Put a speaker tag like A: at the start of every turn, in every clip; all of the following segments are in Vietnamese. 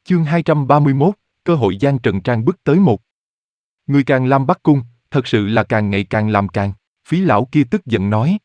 A: Chương 231, cơ hội Giang Trần trang bức tới một. Người càng Lam Bắc Cung, thật sự là càng ngày càng làm càng. Phí lão kia tức giận nói.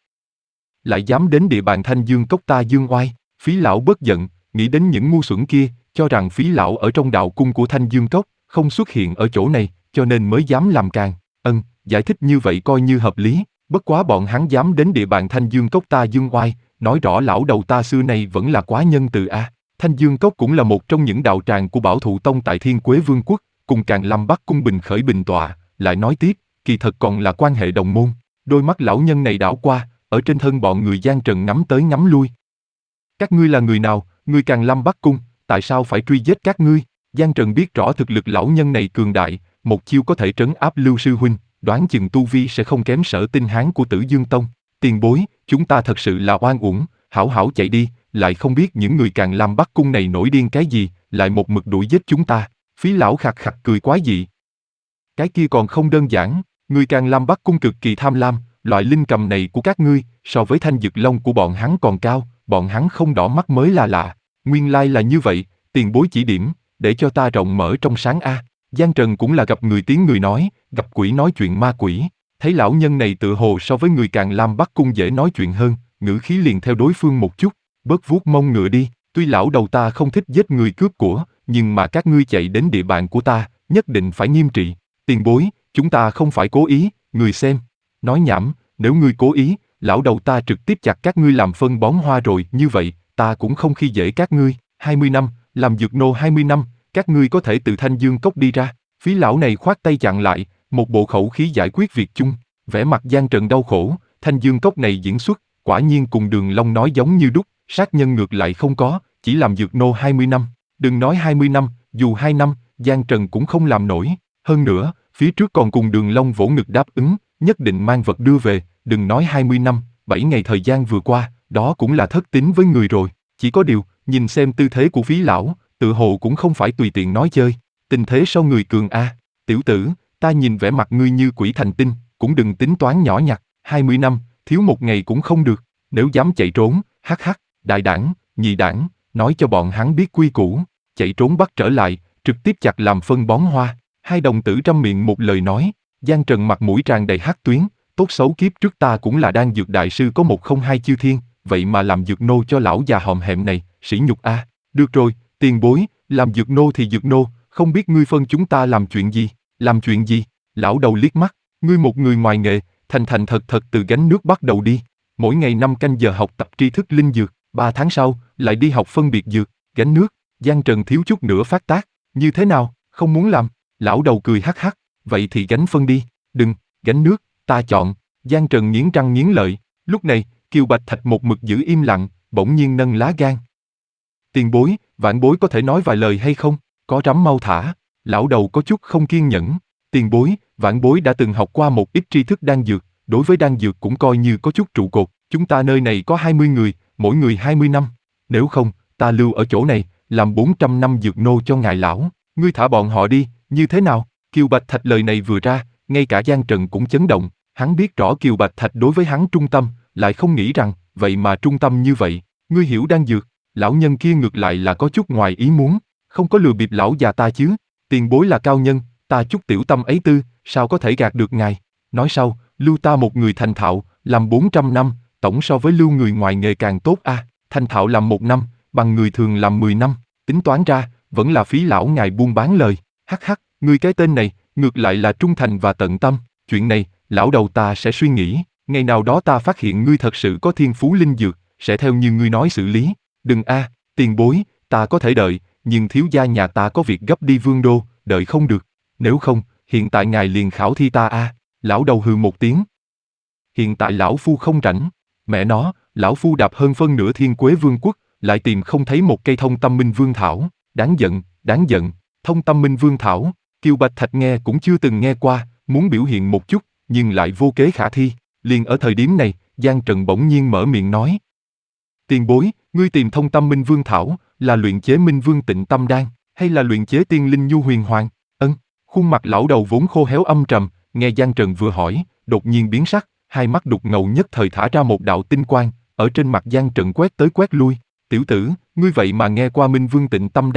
A: Lại dám đến địa bàn Thanh Dương Cốc ta dương oai. Phí lão bớt giận, nghĩ đến những ngu xuẩn kia, cho rằng phí lão ở trong đạo cung của Thanh Dương Cốc, không xuất hiện ở chỗ này, cho nên mới dám làm càng. Giải thích như vậy coi như hợp lý. Bất quá bọn hắn dám đến địa bàn Thanh Dương Cốc ta dương oai, nói rõ lão đầu ta xưa nay vẫn là quá nhân từ a. Thanh Dương Cốc cũng là một trong những đạo tràng của Bảo Thụ Tông tại Thiên Quế Vương quốc, cùng Càn Lâm Bắc Cung bình khởi bình tọa. Lại nói tiếp, kỳ thật còn là quan hệ đồng môn. Đôi mắt lão nhân này đảo qua, ở trên thân bọn người Giang Trần ngắm tới ngắm lui. Các ngươi là người nào, người Càn Lâm Bắc Cung, tại sao phải truy giết các ngươi? Giang Trần biết rõ thực lực lão nhân này cường đại, một chiêu có thể trấn áp Lưu sư huynh, đoán chừng tu vi sẽ không kém Sở Tinh Hán của Tử Dương Tông. Tiền bối, chúng ta thật sự là oan uổng, hảo hảo chạy đi, lại không biết những người Càn Lâm Bắc Cung này nổi điên cái gì, lại một mực đuổi giết chúng ta. Phí lão khạc khạc cười quái dị. Cái kia còn không đơn giản, người Càn Lâm Bắc Cung cực kỳ tham lam, loại linh cầm này của các ngươi, so với thanh dực long của bọn hắn còn cao, bọn hắn không đỏ mắt mới là lạ. Nguyên lai là như vậy, tiền bối chỉ điểm, để cho ta rộng mở trong sáng a. Giang Trần cũng là gặp người tiếng người nói, gặp quỷ nói chuyện ma quỷ. Thấy lão nhân này tự hồ so với người Càn Lâm Bắc Cung dễ nói chuyện hơn, ngữ khí liền theo đối phương một chút, bớt vuốt mông ngựa đi. Tuy lão đầu ta không thích giết người cướp của, nhưng mà các ngươi chạy đến địa bàn của ta, nhất định phải nghiêm trị. Tiền bối, chúng ta không phải cố ý, người xem. Nói nhảm, nếu ngươi cố ý, lão đầu ta trực tiếp chặt các ngươi làm phân bón hoa rồi, như vậy, ta cũng không khi dễ các ngươi. 20 năm, làm dược nô 20 năm, các ngươi có thể từ Thanh Dương Cốc đi ra. Phí lão này khoát tay chặn lại, một bộ khẩu khí giải quyết việc chung. Vẻ mặt Giang Trần đau khổ, Thanh Dương Cốc này diễn xuất, quả nhiên cùng Đường Long nói giống như đúc, sát nhân ngược lại không có, chỉ làm dược nô 20 năm. Đừng nói 20 năm, dù 2 năm, Giang Trần cũng không làm nổi. Hơn nữa, phía trước còn cùng Đường Long vỗ ngực đáp ứng, nhất định mang vật đưa về, đừng nói 20 năm, 7 ngày thời gian vừa qua, đó cũng là thất tín với người rồi. Chỉ có điều, nhìn xem tư thế của phí lão, tự hồ cũng không phải tùy tiện nói chơi. Tình thế sau người cường a. Tiểu tử, ta nhìn vẻ mặt ngươi như quỷ thành tinh, cũng đừng tính toán nhỏ nhặt, 20 năm, thiếu một ngày cũng không được. Nếu dám chạy trốn, hắc hắc, đại đảng, nhị đảng, nói cho bọn hắn biết quy củ, chạy trốn bắt trở lại, trực tiếp chặt làm phân bón hoa. Hai đồng tử trăm miệng một lời nói. Giang Trần mặt mũi tràn đầy hắc tuyến, tốt xấu kiếp trước ta cũng là đan dược đại sư có 102 chư thiên, vậy mà làm dược nô cho lão già hòm hẹm này, sỉ nhục a. Được rồi, tiền bối, làm dược nô thì dược nô, không biết ngươi phân chúng ta làm chuyện gì? Làm chuyện gì? Lão đầu liếc mắt, ngươi một người ngoài nghề, thành thành thật thật từ gánh nước bắt đầu đi. Mỗi ngày 5 canh giờ học tập tri thức linh dược, 3 tháng sau, lại đi học phân biệt dược, gánh nước. Giang Trần thiếu chút nữa phát tác, như thế nào, không muốn làm? Lão đầu cười hắc hắc, vậy thì gánh phân đi. Đừng, gánh nước, ta chọn. Giang Trần nghiến răng nghiến lợi. Lúc này, Kiều Bạch Thạch một mực giữ im lặng, bỗng nhiên nâng lá gan. Tiền bối, vãn bối có thể nói vài lời hay không? Có rắm mau thả. Lão đầu có chút không kiên nhẫn. Tiền bối, vãn bối đã từng học qua một ít tri thức đan dược, đối với đan dược cũng coi như có chút trụ cột. Chúng ta nơi này có 20 người, mỗi người 20 năm. Nếu không, ta lưu ở chỗ này, làm 400 năm dược nô cho ngài lão. Ngươi thả bọn họ đi, như thế nào? Kiều Bạch Thạch lời này vừa ra, ngay cả Giang Trần cũng chấn động. Hắn biết rõ Kiều Bạch Thạch đối với hắn trung tâm, lại không nghĩ rằng, vậy mà trung tâm như vậy. Ngươi hiểu đan dược, lão nhân kia ngược lại là có chút ngoài ý muốn, không có lừa bịp lão già ta chứ. Tiền bối là cao nhân, ta chút tiểu tâm ấy tư, sao có thể gạt được ngài. Nói sau, lưu ta một người thành thạo, làm 400 năm, tổng so với lưu người ngoài nghề càng tốt a. Thành thạo làm 1 năm, bằng người thường làm 10 năm, tính toán ra, vẫn là phí lão ngài buôn bán lời. Hắc hắc, ngươi cái tên này, ngược lại là trung thành và tận tâm. Chuyện này, lão đầu ta sẽ suy nghĩ, ngày nào đó ta phát hiện ngươi thật sự có thiên phú linh dược, sẽ theo như ngươi nói xử lý. Đừng a, tiền bối, ta có thể đợi, nhưng thiếu gia nhà ta có việc gấp đi Vương đô, đợi không được. Nếu không, hiện tại ngài liền khảo thi ta a. Lão đầu hừ một tiếng. Hiện tại lão phu không rảnh. Mẹ nó, lão phu đạp hơn phân nửa Thiên Quế Vương quốc, lại tìm không thấy một cây Thông Tâm Minh Vương thảo. Đáng giận, đáng giận. Thông Tâm Minh Vương thảo. Kiều Bạch Thạch nghe cũng chưa từng nghe qua, muốn biểu hiện một chút, nhưng lại vô kế khả thi. Liền ở thời điểm này, Giang Trần bỗng nhiên mở miệng nói. Tiền bối, ngươi tìm Thông Tâm Minh Vương thảo, là luyện chế Minh Vương Tịnh Tâm Đan, hay là luyện chế Tiên Linh Nhu Huyền Hoàng? Khuôn mặt lão đầu vốn khô héo âm trầm, nghe Giang Trần vừa hỏi, đột nhiên biến sắc, hai mắt đục ngầu nhất thời thả ra một đạo tinh quang, ở trên mặt Giang Trần quét tới quét lui. Tiểu tử, ngươi vậy mà nghe qua Minh Vương Tịnh Tâm Đan?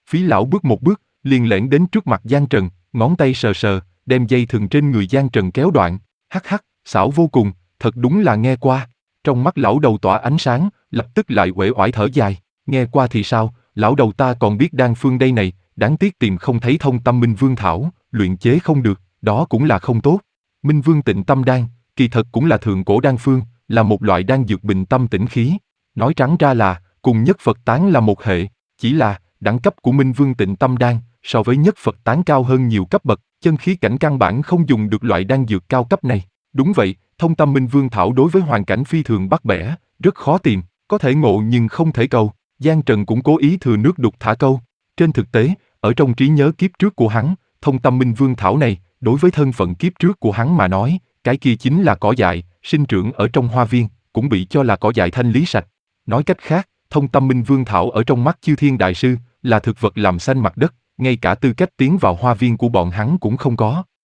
A: Phí lão bước một bước, liền lẻn đến trước mặt Giang Trần, ngón tay sờ sờ, đem dây thừng trên người Giang Trần kéo đoạn. Hắc hắc, xảo vô cùng, thật đúng là nghe qua. Trong mắt lão đầu tỏa ánh sáng, lập tức lại uể oải thở dài. Nghe qua thì sao, lão đầu ta còn biết đan phương đây này, đáng tiếc tìm không thấy Thông Tâm Minh Vương thảo, luyện chế không được, đó cũng là không tốt. Minh Vương Tịnh Tâm Đan, kỳ thật cũng là thượng cổ đan phương, là một loại đan dược bình tâm tĩnh khí. Nói trắng ra là, cùng nhất Phật tán là một hệ, chỉ là, đẳng cấp của Minh Vương Tịnh Tâm Đan, so với nhất Phật tán cao hơn nhiều cấp bậc, chân khí cảnh căn bản không dùng được loại đan dược cao cấp này. Đúng vậy, Thông Tâm Minh Vương thảo đối với hoàn cảnh phi thường bắt bẻ, rất khó tìm, có thể ngộ nhưng không thể cầu. Giang Trần cũng cố ý thừa nước đục thả câu. Trên thực tế, ở trong trí nhớ kiếp trước của hắn, Thông Tâm Minh Vương thảo này, đối với thân phận kiếp trước của hắn mà nói, cái kia chính là cỏ dại, sinh trưởng ở trong hoa viên, cũng bị cho là cỏ dại thanh lý sạch. Nói cách khác, Thông Tâm Minh Vương thảo ở trong mắt Chư Thiên Đại Sư, là thực vật làm xanh mặt đất, ngay cả tư cách tiến vào hoa viên của bọn hắn cũng không có.